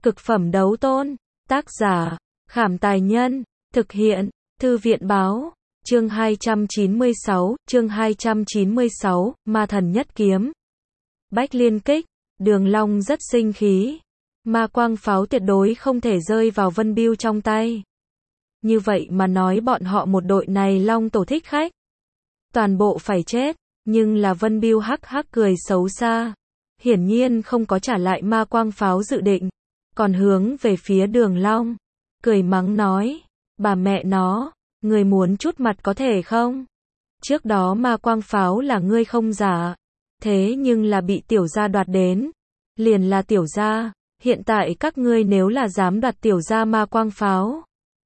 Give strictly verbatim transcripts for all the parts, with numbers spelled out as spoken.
Cực phẩm đấu tôn. Tác giả, Khảm Tài Nhân. Thực hiện, Thư viện Báo. Chương hai trăm chín mươi sáu, chương hai trăm chín mươi sáu, Ma Thần Nhất Kiếm. Bách Liên Kích. Đường Long rất sinh khí. Ma quang pháo tuyệt đối không thể rơi vào Vân Bưu trong tay. Như vậy mà nói bọn họ một đội này Long tổ thích khách. Toàn bộ phải chết, nhưng là Vân Bưu hắc hắc cười xấu xa. Hiển nhiên không có trả lại ma quang pháo dự định, còn hướng về phía Đường Long, cười mắng nói, bà mẹ nó, người muốn chút mặt có thể không? Trước đó ma quang pháo là ngươi không giả, thế nhưng là bị tiểu gia đoạt đến, liền là tiểu gia, hiện tại các ngươi nếu là dám đoạt tiểu gia ma quang pháo,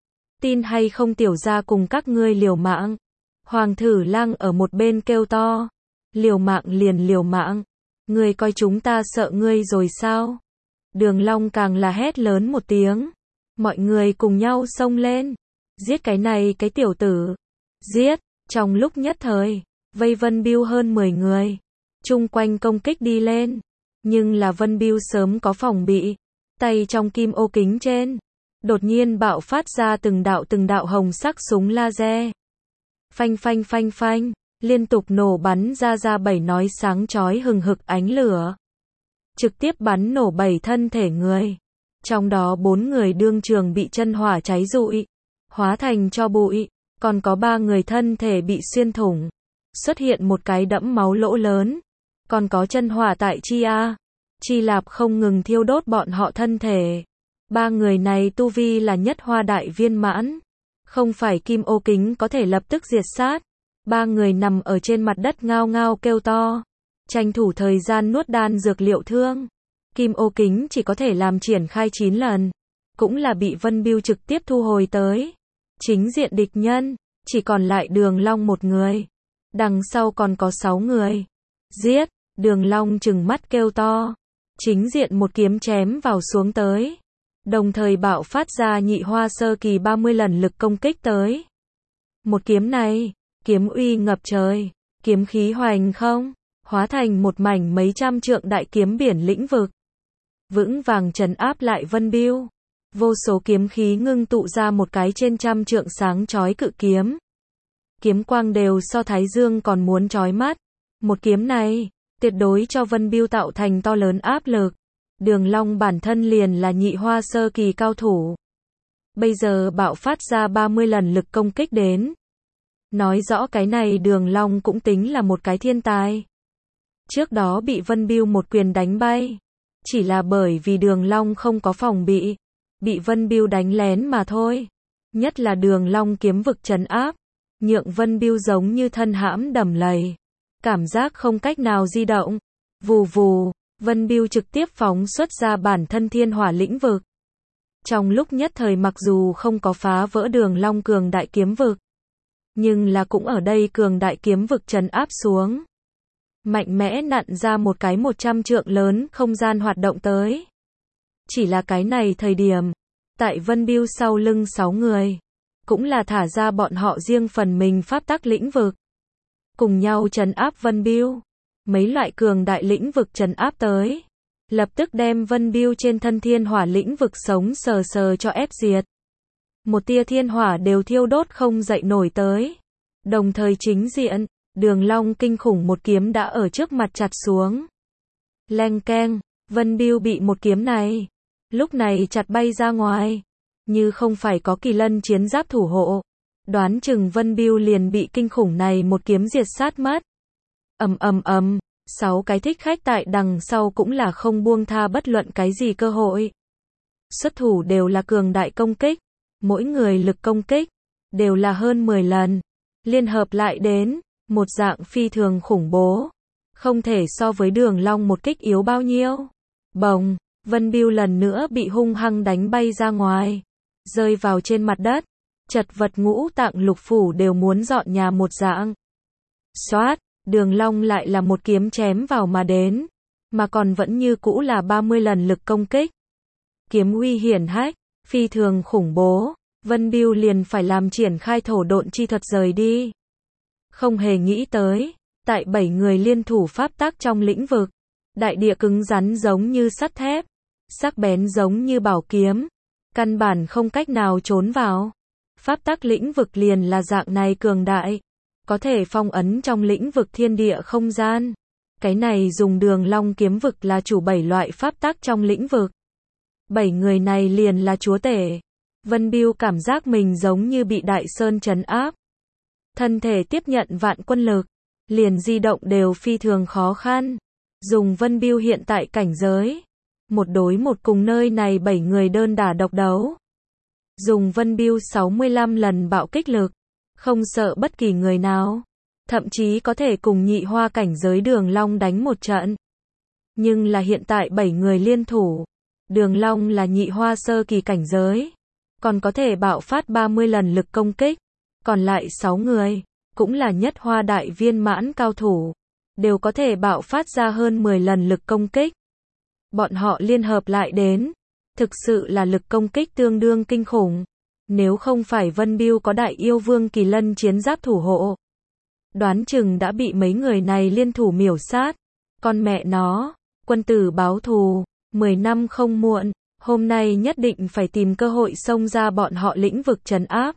tin hay không tiểu gia cùng các ngươi liều mạng. Hoàng Thử Lăng ở một bên kêu to, liều mạng liền liều mạng, ngươi coi chúng ta sợ ngươi rồi sao? Đường Long càng là hét lớn một tiếng, mọi người cùng nhau xông lên, giết cái này cái tiểu tử, giết, trong lúc nhất thời, vây Vân Bưu hơn mười người, chung quanh công kích đi lên, nhưng là Vân Bưu sớm có phòng bị, tay trong kim ô kính trên, đột nhiên bạo phát ra từng đạo từng đạo hồng sắc súng laser. Phanh phanh phanh phanh, liên tục nổ bắn ra ra bảy nói sáng chói hừng hực ánh lửa. Trực tiếp bắn nổ bảy thân thể người. Trong đó bốn người đương trường bị chân hỏa cháy rụi, hóa thành tro bụi, còn có ba người thân thể bị xuyên thủng, xuất hiện một cái đẫm máu lỗ lớn. Còn có chân hỏa tại Chi A, Chi Lạp không ngừng thiêu đốt bọn họ thân thể. Ba người này tu vi là nhất hoa đại viên mãn. Không phải kim ô kính có thể lập tức diệt sát. Ba người nằm ở trên mặt đất ngao ngao kêu to. Tranh thủ thời gian nuốt đan dược liệu thương. Kim ô kính chỉ có thể làm triển khai chín lần. Cũng là bị Vân Bưu trực tiếp thu hồi tới. Chính diện địch nhân, chỉ còn lại Đường Long một người. Đằng sau còn có sáu người. Giết, Đường Long trừng mắt kêu to. Chính diện một kiếm chém vào xuống tới. Đồng thời bạo phát ra nhị hoa sơ kỳ ba mươi lần lực công kích tới. Một kiếm này, kiếm uy ngập trời, kiếm khí hoành không, hóa thành một mảnh mấy trăm trượng đại kiếm biển lĩnh vực. Vững vàng trấn áp lại Vân Bưu. Vô số kiếm khí ngưng tụ ra một cái trên trăm trượng sáng chói cự kiếm. Kiếm quang đều so thái dương còn muốn chói mắt. Một kiếm này, tuyệt đối cho Vân Bưu tạo thành to lớn áp lực. Đường Long bản thân liền là nhị hoa sơ kỳ cao thủ. Bây giờ bạo phát ra ba mươi lần lực công kích đến. Nói rõ cái này Đường Long cũng tính là một cái thiên tài. Trước đó bị Vân Bưu một quyền đánh bay. Chỉ là bởi vì Đường Long không có phòng bị. Bị Vân Bưu đánh lén mà thôi. Nhất là Đường Long kiếm vực trấn áp. Nhượng Vân Bưu giống như thân hãm đầm lầy. Cảm giác không cách nào di động. Vù vù. Vân Bưu trực tiếp phóng xuất ra bản thân thiên hỏa lĩnh vực. Trong lúc nhất thời mặc dù không có phá vỡ Đường Long cường đại kiếm vực, nhưng là cũng ở đây cường đại kiếm vực trấn áp xuống. Mạnh mẽ nặn ra một cái một trăm trượng lớn không gian hoạt động tới. Chỉ là cái này thời điểm, tại Vân Bưu sau lưng sáu người, cũng là thả ra bọn họ riêng phần mình pháp tắc lĩnh vực. Cùng nhau trấn áp Vân Bưu. Mấy loại cường đại lĩnh vực trấn áp tới, lập tức đem Vân Bưu trên thân thiên hỏa lĩnh vực sống sờ sờ cho ép diệt. Một tia thiên hỏa đều thiêu đốt không dậy nổi tới. Đồng thời chính diện, Đường Long kinh khủng một kiếm đã ở trước mặt chặt xuống. Leng keng, Vân Bưu bị một kiếm này, lúc này chặt bay ra ngoài. Như không phải có kỳ lân chiến giáp thủ hộ, đoán chừng Vân Bưu liền bị kinh khủng này một kiếm diệt sát mất. Ầm ầm ầm, sáu cái thích khách tại đằng sau cũng là không buông tha bất luận cái gì cơ hội. Xuất thủ đều là cường đại công kích, mỗi người lực công kích đều là hơn mười lần, liên hợp lại đến một dạng phi thường khủng bố, không thể so với Đường Long một kích yếu bao nhiêu. Bồng, Vân Bưu lần nữa bị hung hăng đánh bay ra ngoài, rơi vào trên mặt đất, chật vật ngũ tạng lục phủ đều muốn dọn nhà một dạng. Xoát, Đường Long lại là một kiếm chém vào mà đến, mà còn vẫn như cũ là ba mươi lần lực công kích. Kiếm uy hiển hách, phi thường khủng bố, Vân Bưu liền phải làm triển khai thổ độn chi thuật rời đi. Không hề nghĩ tới, tại bảy người liên thủ pháp tác trong lĩnh vực, đại địa cứng rắn giống như sắt thép, sắc bén giống như bảo kiếm, căn bản không cách nào trốn vào. Pháp tắc lĩnh vực liền là dạng này cường đại, có thể phong ấn trong lĩnh vực thiên địa không gian. Cái này dùng Đường Long kiếm vực là chủ bảy loại pháp tắc trong lĩnh vực. Bảy người này liền là chúa tể. Vân Bưu cảm giác mình giống như bị đại sơn trấn áp. Thân thể tiếp nhận vạn quân lực, liền di động đều phi thường khó khăn. Dùng Vân Bưu hiện tại cảnh giới, một đối một cùng nơi này bảy người đơn đả độc đấu. Dùng Vân Bưu sáu mươi lăm lần bạo kích lực, không sợ bất kỳ người nào, thậm chí có thể cùng nhị hoa cảnh giới Đường Long đánh một trận. Nhưng là hiện tại bảy người liên thủ, Đường Long là nhị hoa sơ kỳ cảnh giới, còn có thể bạo phát ba mươi lần lực công kích, còn lại sáu người, cũng là nhất hoa đại viên mãn cao thủ, đều có thể bạo phát ra hơn mười lần lực công kích. Bọn họ liên hợp lại đến, thực sự là lực công kích tương đương kinh khủng. Nếu không phải Vân Bưu có đại yêu vương kỳ lân chiến giáp thủ hộ, đoán chừng đã bị mấy người này liên thủ miểu sát. Con mẹ nó, quân tử báo thù, mười năm không muộn, hôm nay nhất định phải tìm cơ hội xông ra bọn họ lĩnh vực trấn áp.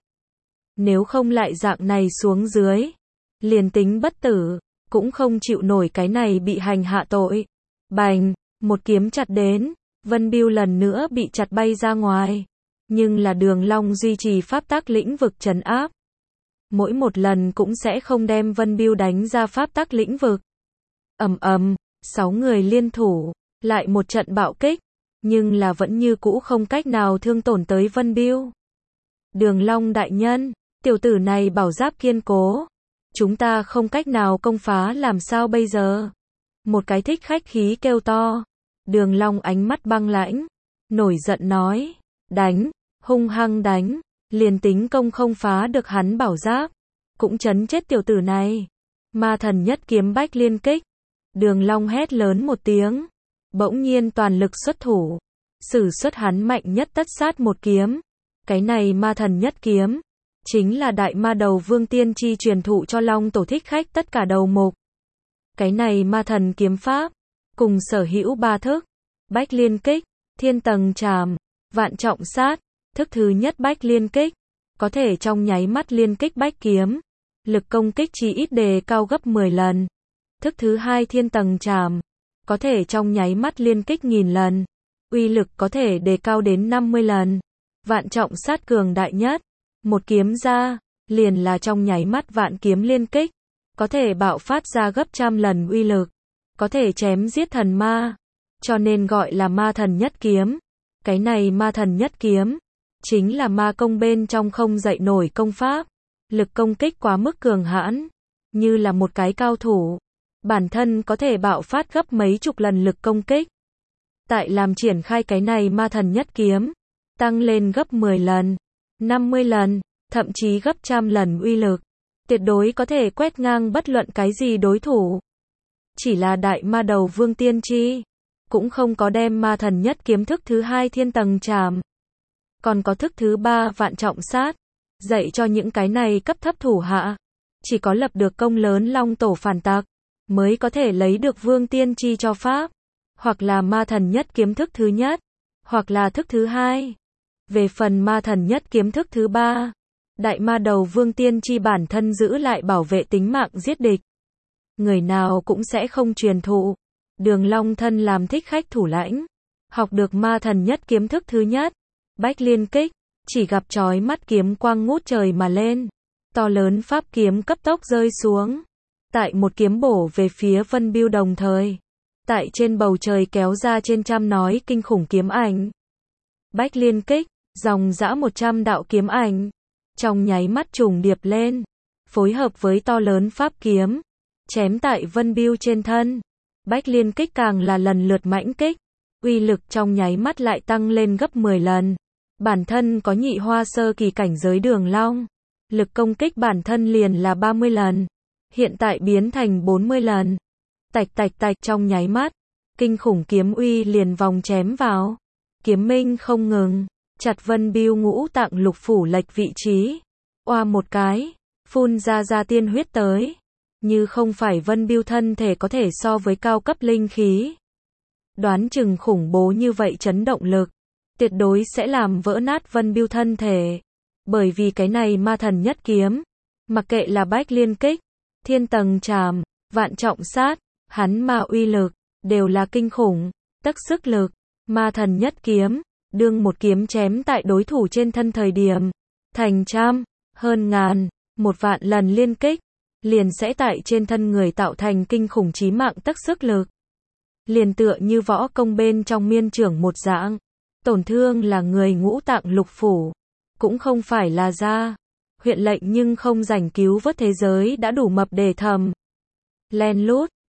Nếu không lại dạng này xuống dưới, liền tính bất tử, cũng không chịu nổi cái này bị hành hạ tội. Bành, một kiếm chặt đến, Vân Bưu lần nữa bị chặt bay ra ngoài. Nhưng là Đường Long duy trì pháp tắc lĩnh vực trấn áp. Mỗi một lần cũng sẽ không đem Vân Bưu đánh ra pháp tắc lĩnh vực. Ầm ầm, sáu người liên thủ, lại một trận bạo kích, nhưng là vẫn như cũ không cách nào thương tổn tới Vân Bưu. Đường Long đại nhân, tiểu tử này bảo giáp kiên cố, chúng ta không cách nào công phá làm sao bây giờ? Một cái thích khách khí kêu to. Đường Long ánh mắt băng lãnh, nổi giận nói, đánh, hung hăng đánh, liền tính công không phá được hắn bảo giáp, cũng chấn chết tiểu tử này. Ma thần nhất kiếm bách liên kích. Đường Long hét lớn một tiếng, bỗng nhiên toàn lực xuất thủ, sử xuất hắn mạnh nhất tất sát một kiếm. Cái này ma thần nhất kiếm, chính là đại ma đầu vương tiên chi truyền thụ cho Long tổ thích khách tất cả đầu mục. Cái này ma thần kiếm pháp, cùng sở hữu ba thức, bách liên kích, thiên tầng trảm, vạn trọng sát. Thức thứ nhất bách liên kích, có thể trong nháy mắt liên kích bách kiếm, lực công kích chỉ ít đề cao gấp mười lần. Thức thứ hai thiên tầng trảm, có thể trong nháy mắt liên kích nghìn lần, uy lực có thể đề cao đến năm mươi lần. Vạn trọng sát cường đại nhất, một kiếm ra, liền là trong nháy mắt vạn kiếm liên kích, có thể bạo phát ra gấp trăm lần uy lực, có thể chém giết thần ma, cho nên gọi là ma thần nhất kiếm. Cái này ma thần nhất kiếm, chính là ma công bên trong không dậy nổi công pháp, lực công kích quá mức cường hãn, như là một cái cao thủ, bản thân có thể bạo phát gấp mấy chục lần lực công kích. Tại làm triển khai cái này ma thần nhất kiếm, tăng lên gấp mười lần, năm mươi lần, thậm chí gấp trăm lần uy lực, tuyệt đối có thể quét ngang bất luận cái gì đối thủ. Chỉ là đại ma đầu vương tiên chi, cũng không có đem ma thần nhất kiếm thức thứ hai thiên tầng trảm, còn có thức thứ ba vạn trọng sát, dạy cho những cái này cấp thấp thủ hạ. Chỉ có lập được công lớn Long tổ phản tặc, mới có thể lấy được vương tiên chi cho pháp, hoặc là ma thần nhất kiếm thức thứ nhất, hoặc là thức thứ hai. Về phần ma thần nhất kiếm thức thứ ba, đại ma đầu vương tiên chi bản thân giữ lại bảo vệ tính mạng giết địch, người nào cũng sẽ không truyền thụ. Đường Long thân làm thích khách thủ lãnh, học được ma thần nhất kiếm thức thứ nhất, bách liên kích, chỉ gặp chói mắt kiếm quang ngút trời mà lên, to lớn pháp kiếm cấp tốc rơi xuống, tại một kiếm bổ về phía Vân Bưu đồng thời, tại trên bầu trời kéo ra trên trăm nói kinh khủng kiếm ảnh. Bách liên kích, dòng dã một trăm đạo kiếm ảnh, trong nháy mắt trùng điệp lên, phối hợp với to lớn pháp kiếm, chém tại Vân Bưu trên thân. Bách liên kích càng là lần lượt mãnh kích, uy lực trong nháy mắt lại tăng lên gấp mười lần. Bản thân có nhị hoa sơ kỳ cảnh giới Đường Long, lực công kích bản thân liền là ba mươi lần, hiện tại biến thành bốn mươi lần. Tạch tạch tạch trong nháy mắt, kinh khủng kiếm uy liền vòng chém vào, kiếm minh không ngừng, chặt Vân Bưu ngũ tạng lục phủ lệch vị trí. Oa một cái, phun ra ra tiên huyết tới. Như không phải Vân Bưu thân thể có thể so với cao cấp linh khí, Đoán chừng khủng bố như vậy chấn động lực, tuyệt đối sẽ làm vỡ nát Vân Bưu thân thể. Bởi vì cái này ma thần nhất kiếm, mặc kệ là bách liên kích, thiên tầng trảm, vạn trọng sát, hắn ma uy lực, đều là kinh khủng, tất sức lực, ma thần nhất kiếm, đương một kiếm chém tại đối thủ trên thân thời điểm, thành trăm, hơn ngàn, một vạn lần liên kích, liền sẽ tại trên thân người tạo thành kinh khủng chí mạng tất sức lực. Liền tựa như võ công bên trong miên trưởng một dạng, tổn thương là người ngũ tạng lục phủ, cũng không phải là da, huyện lệnh nhưng không rảnh cứu vớt thế giới đã đủ mập để thầm. Len lút,